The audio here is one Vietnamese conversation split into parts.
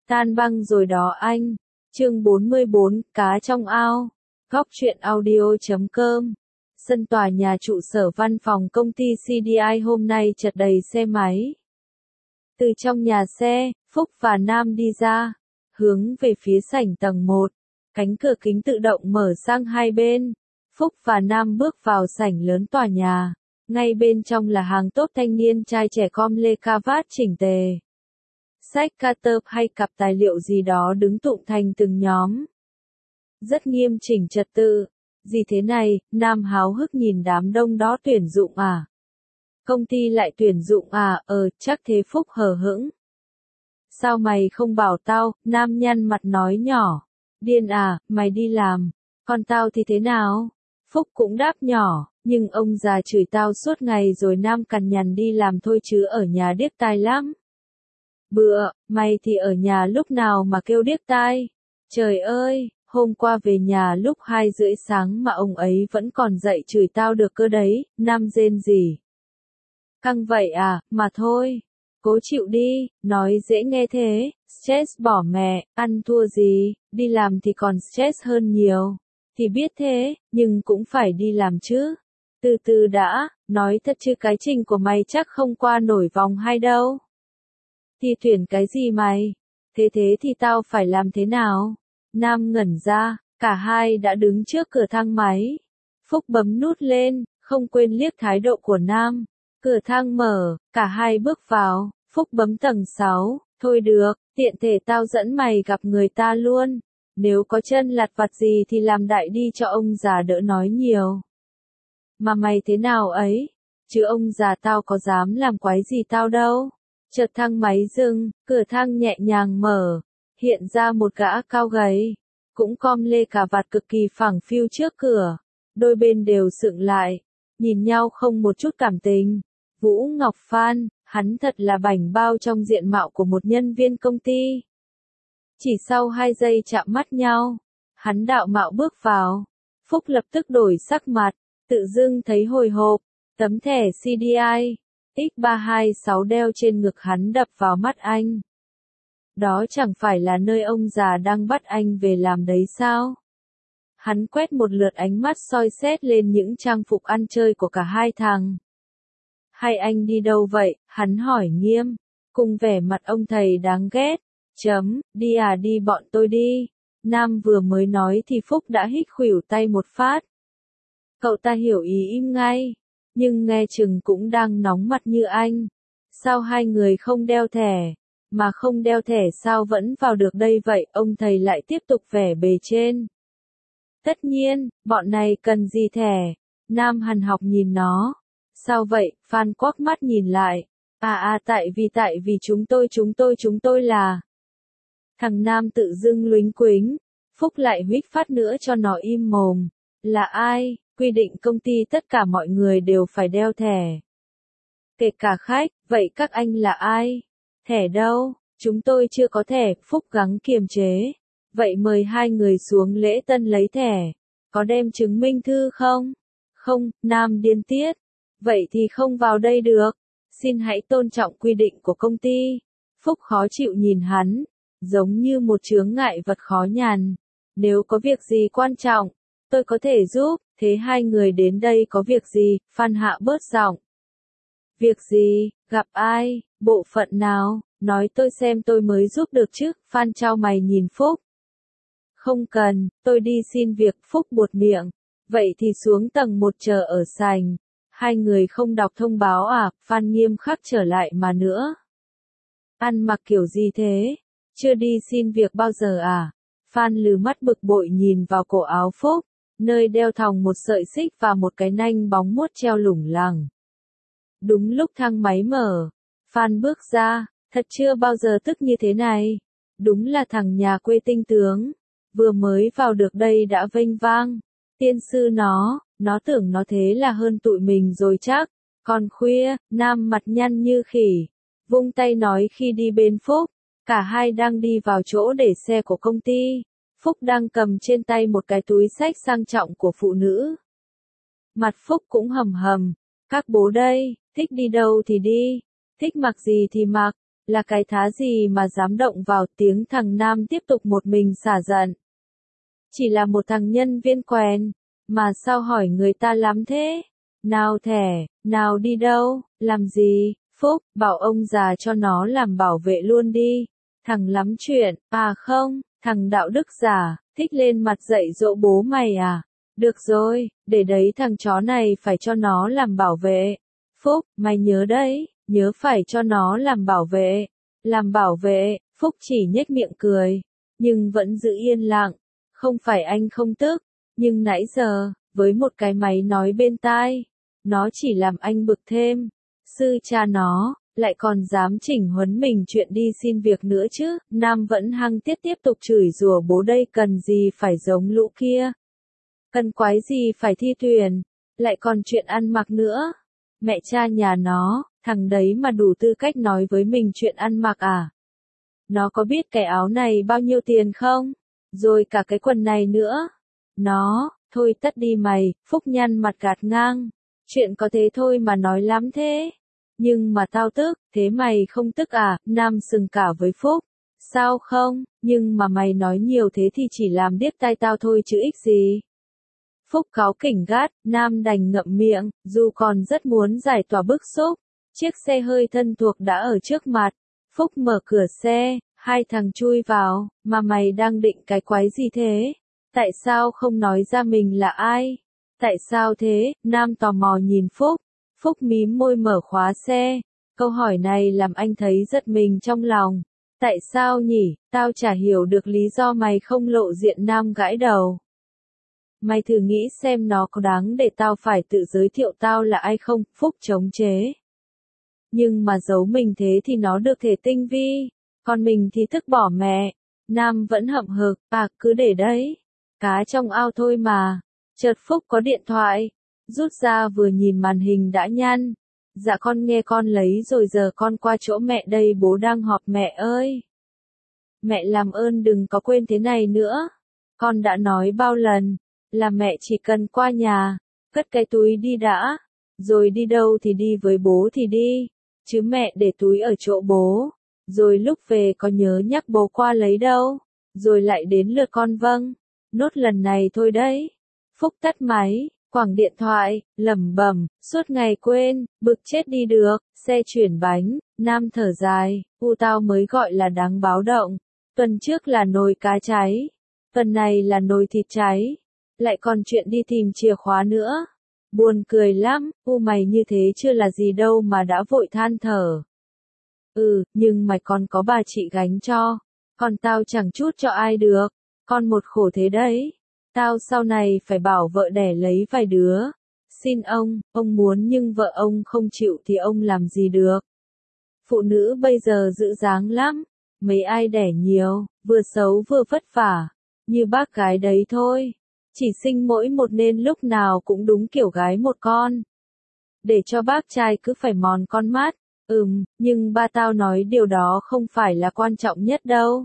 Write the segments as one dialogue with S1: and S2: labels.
S1: Tan băng rồi đó anh. Chương 44, cá trong ao. Góc truyện audio.com. Sân tòa nhà trụ sở văn phòng công ty CDI hôm nay chật đầy xe máy. Từ trong nhà xe, Phúc và Nam đi ra, hướng về phía sảnh tầng 1. Cánh cửa kính tự động mở sang hai bên. Phúc và Nam bước vào sảnh lớn tòa nhà. Ngay bên trong là hàng tốt thanh niên trai trẻ com lê ca vát chỉnh tề. Sách cutter hay cặp tài liệu gì đó đứng tụng thành từng nhóm. Rất nghiêm chỉnh trật tự. Gì thế này, Nam háo hức nhìn đám đông đó. Tuyển dụng à? Công ty lại tuyển dụng à? Chắc thế. Phúc hờ hững. Sao mày không bảo tao? Nam nhăn mặt nói nhỏ. Điên à, mày đi làm. Còn tao thì thế nào? Phúc cũng đáp nhỏ, nhưng ông già chửi tao suốt ngày rồi. Nam cằn nhằn đi làm thôi chứ ở nhà điếc tai lắm. Bựa, mày thì ở nhà lúc nào mà kêu điếc tai. Trời ơi, hôm qua về nhà lúc 2:30 sáng mà ông ấy vẫn còn dậy chửi tao được cơ đấy. Nam rên rỉ. Căng vậy à, mà thôi. Cố chịu đi, nói dễ nghe thế. Stress bỏ mẹ, ăn thua gì, đi làm thì còn stress hơn nhiều. Thì biết thế, nhưng cũng phải đi làm chứ. Từ từ đã, nói thật chứ cái trình của mày chắc không qua nổi vòng 2 đâu. Thì tuyển cái gì mày? Thế thì tao phải làm thế nào? Nam ngẩn ra, cả hai đã đứng trước cửa thang máy. Phúc bấm nút lên, không quên liếc thái độ của Nam. Cửa thang mở, cả hai bước vào. Phúc bấm tầng 6, thôi được, tiện thể tao dẫn mày gặp người ta luôn. Nếu có chân lặt vặt gì thì làm đại đi cho ông già đỡ nói nhiều. Mà mày thế nào ấy? Chứ ông già tao có dám làm quái gì tao đâu. Chợt thang máy dừng, cửa thang nhẹ nhàng mở. Hiện ra một gã cao gầy. Cũng com lê cà vạt cực kỳ phẳng phiu trước cửa. Đôi bên đều sượng lại. Nhìn nhau không một chút cảm tình. Vũ Ngọc Phan, hắn thật là bảnh bao trong diện mạo của một nhân viên công ty. Chỉ sau 2 giây chạm mắt nhau, hắn đạo mạo bước vào. Phúc lập tức đổi sắc mặt, tự dưng thấy hồi hộp. Tấm thẻ CDI X326 đeo trên ngực hắn đập vào mắt anh. Đó chẳng phải là nơi ông già đang bắt anh về làm đấy sao? Hắn quét một lượt ánh mắt soi xét lên những trang phục ăn chơi của cả hai thằng. Hai anh đi đâu vậy? Hắn hỏi nghiêm, cùng vẻ mặt ông thầy đáng ghét. Đi à, đi bọn tôi đi. Nam vừa mới nói thì Phúc đã hít khuỷu tay một phát. Cậu ta hiểu ý im ngay, nhưng nghe chừng cũng đang nóng mặt như anh. Sao hai người không đeo thẻ? Mà không đeo thẻ sao vẫn vào được đây vậy? Ông thầy lại tiếp tục vẻ bề trên. Tất nhiên, bọn này cần gì thẻ? Nam hằn học nhìn nó. Sao vậy? Phan quắc mắt nhìn lại. Tại vì chúng tôi là... Thằng Nam tự dưng luính quính. Phúc lại huýt phát nữa cho nó im mồm. Là ai? Quy định công ty tất cả mọi người đều phải đeo thẻ. Kể cả khách, vậy các anh là ai? Thẻ đâu? Chúng tôi chưa có thẻ. Phúc gắng kiềm chế. Vậy mời hai người xuống lễ tân lấy thẻ. Có đem chứng minh thư không? Không, Nam điên tiết. Vậy thì không vào đây được. Xin hãy tôn trọng quy định của công ty. Phúc khó chịu nhìn hắn, giống như một chướng ngại vật khó nhằn. Nếu có việc gì quan trọng, tôi có thể giúp. Thế hai người đến đây có việc gì? Phan hạ bớt giọng. Việc gì? Gặp ai? Bộ phận nào? Nói tôi xem tôi mới giúp được chứ. Phan chau mày nhìn Phúc. Không cần, tôi đi xin việc. Phúc buột miệng. Vậy thì xuống tầng 1 chờ ở sảnh. Hai người không đọc thông báo à? Phan nghiêm khắc trở lại mà nữa. Ăn mặc kiểu gì thế? Chưa đi xin việc bao giờ à? Phan lừ mắt bực bội nhìn vào cổ áo Phúc, nơi đeo thòng một sợi xích và một cái nanh bóng muốt treo lủng lẳng. Đúng lúc thang máy mở, Phan bước ra, thật chưa bao giờ tức như thế này. Đúng là thằng nhà quê tinh tướng, vừa mới vào được đây đã vênh vang. Tiên sư nó tưởng nó thế là hơn tụi mình rồi chắc. Còn khuya, Nam mặt nhăn như khỉ, vung tay nói khi đi bên Phúc. Cả hai đang đi vào chỗ để xe của công ty. Phúc đang cầm trên tay một cái túi xách sang trọng của phụ nữ. Mặt Phúc cũng hầm hầm. Các bố đây, thích đi đâu thì đi, thích mặc gì thì mặc. Là cái thá gì mà dám động vào, tiếng thằng Nam tiếp tục một mình xả giận. Chỉ là một thằng nhân viên quèn, mà sao hỏi người ta lắm thế? Nào thẻ, nào đi đâu, làm gì? Phúc, bảo ông già cho nó làm bảo vệ luôn đi. Thằng lắm chuyện, à không, thằng đạo đức giả, thích lên mặt dạy dỗ bố mày à? Được rồi, để đấy thằng chó này phải cho nó làm bảo vệ. Phúc, mày nhớ đấy, nhớ phải cho nó làm bảo vệ. Làm bảo vệ, Phúc chỉ nhếch miệng cười, nhưng vẫn giữ yên lặng. Không phải anh không tức, nhưng nãy giờ, với một cái máy nói bên tai, nó chỉ làm anh bực thêm. Sư cha nó, lại còn dám chỉnh huấn mình chuyện đi xin việc nữa chứ. Nam vẫn hăng tiếp tục chửi rủa bố đây cần gì phải giống lũ kia. Cần quái gì phải thi tuyển, lại còn chuyện ăn mặc nữa. Mẹ cha nhà nó, thằng đấy mà đủ tư cách nói với mình chuyện ăn mặc à? Nó có biết cái áo này bao nhiêu tiền không? Rồi cả cái quần này nữa. Nó, thôi tất đi mày, Phúc nhăn mặt gạt ngang. Chuyện có thế thôi mà nói lắm thế. Nhưng mà tao tức, thế mày không tức à? Nam sừng cả với Phúc. Sao không, nhưng mà mày nói nhiều thế thì chỉ làm điếc tai tao thôi chứ ích gì. Phúc cáu kỉnh gắt, Nam đành ngậm miệng, dù còn rất muốn giải tỏa bức xúc. Chiếc xe hơi thân thuộc đã ở trước mặt. Phúc mở cửa xe, hai thằng chui vào, mà mày đang định cái quái gì thế? Tại sao không nói ra mình là ai? Tại sao thế? Nam tò mò nhìn Phúc. Phúc mím môi mở khóa xe. Câu hỏi này làm anh thấy giật mình trong lòng. Tại sao nhỉ? Tao chả hiểu được lý do mày không lộ diện. Nam gãi đầu. Mày thử nghĩ xem nó có đáng để tao phải tự giới thiệu tao là ai không? Phúc chống chế. Nhưng mà giấu mình thế thì nó được thể tinh vi, còn mình thì thức bỏ mẹ. Nam vẫn hậm hực, à cứ để đấy. Cá trong ao thôi mà. Chợt Phúc có điện thoại. Rút ra vừa nhìn màn hình đã nhăn. Dạ con nghe con lấy rồi giờ con qua chỗ mẹ đây bố đang họp mẹ ơi. Mẹ làm ơn đừng có quên thế này nữa. Con đã nói bao lần, là mẹ chỉ cần qua nhà, cất cái túi đi đã. Rồi đi đâu thì đi với bố thì đi. Chứ mẹ để túi ở chỗ bố. Rồi lúc về có nhớ nhắc bố qua lấy đâu. Rồi lại đến lượt con vâng. Nốt lần này thôi đấy. Phúc tắt máy, quẳng điện thoại, lẩm bẩm, suốt ngày quên, bực chết đi được, xe chuyển bánh, Nam thở dài, tao mới gọi là đáng báo động. Tuần trước là nồi cá cháy. Tuần này là nồi thịt cháy. Lại còn chuyện đi tìm chìa khóa nữa. Buồn cười lắm, mày như thế chưa là gì đâu mà đã vội than thở. Nhưng mày còn có bà chị gánh cho. Còn tao chẳng chút cho ai được. Con một khổ thế đấy. Tao sau này phải bảo vợ đẻ lấy vài đứa. Xin ông muốn nhưng vợ ông không chịu thì ông làm gì được. Phụ nữ bây giờ giữ dáng lắm. Mấy ai đẻ nhiều, vừa xấu vừa vất vả. Như bác gái đấy thôi. Chỉ sinh mỗi một nên lúc nào cũng đúng kiểu gái một con. Để cho bác trai cứ phải mòn con mắt. Nhưng ba tao nói điều đó không phải là quan trọng nhất đâu.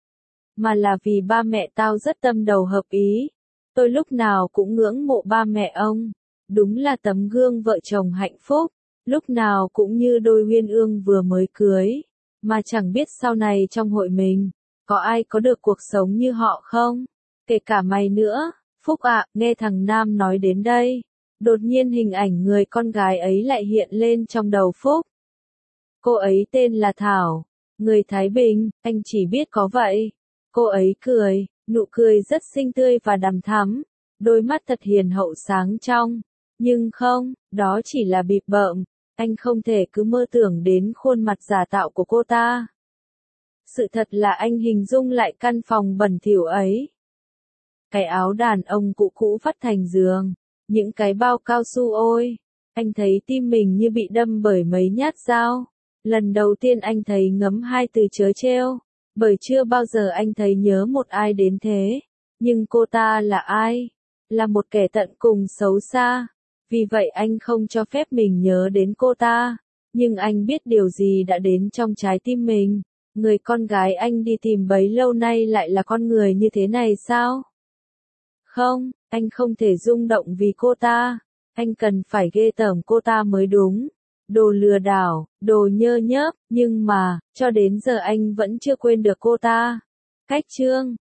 S1: Mà là vì ba mẹ tao rất tâm đầu hợp ý. Tôi lúc nào cũng ngưỡng mộ ba mẹ ông. Đúng là tấm gương vợ chồng hạnh phúc. Lúc nào cũng như đôi uyên ương vừa mới cưới. Mà chẳng biết sau này trong hội mình, có ai có được cuộc sống như họ không? Kể cả mày nữa. Phúc ạ, nghe thằng Nam nói đến đây. Đột nhiên hình ảnh người con gái ấy lại hiện lên trong đầu Phúc. Cô ấy tên là Thảo. Người Thái Bình, anh chỉ biết có vậy. Cô ấy cười, nụ cười rất xinh tươi và đằm thắm. Đôi mắt thật hiền hậu sáng trong. Nhưng không, đó chỉ là bịp bợm. Anh không thể cứ mơ tưởng đến khuôn mặt giả tạo của cô ta. Sự thật là anh hình dung lại căn phòng bẩn thỉu ấy. Cái áo đàn ông cũ cũ vắt thành giường. Những cái bao cao su ôi. Anh thấy tim mình như bị đâm bởi mấy nhát dao. Lần đầu tiên anh thấy ngấm hai từ trớ trêu. Bởi chưa bao giờ anh thấy nhớ một ai đến thế. Nhưng cô ta là ai? Là một kẻ tận cùng xấu xa. Vì vậy anh không cho phép mình nhớ đến cô ta. Nhưng anh biết điều gì đã đến trong trái tim mình. Người con gái anh đi tìm bấy lâu nay lại là con người như thế này sao? Không, anh không thể rung động vì cô ta. Anh cần phải ghê tởm cô ta mới đúng. Đồ lừa đảo, đồ nhơ nhớp, nhưng mà, cho đến giờ anh vẫn chưa quên được cô ta. Cách chương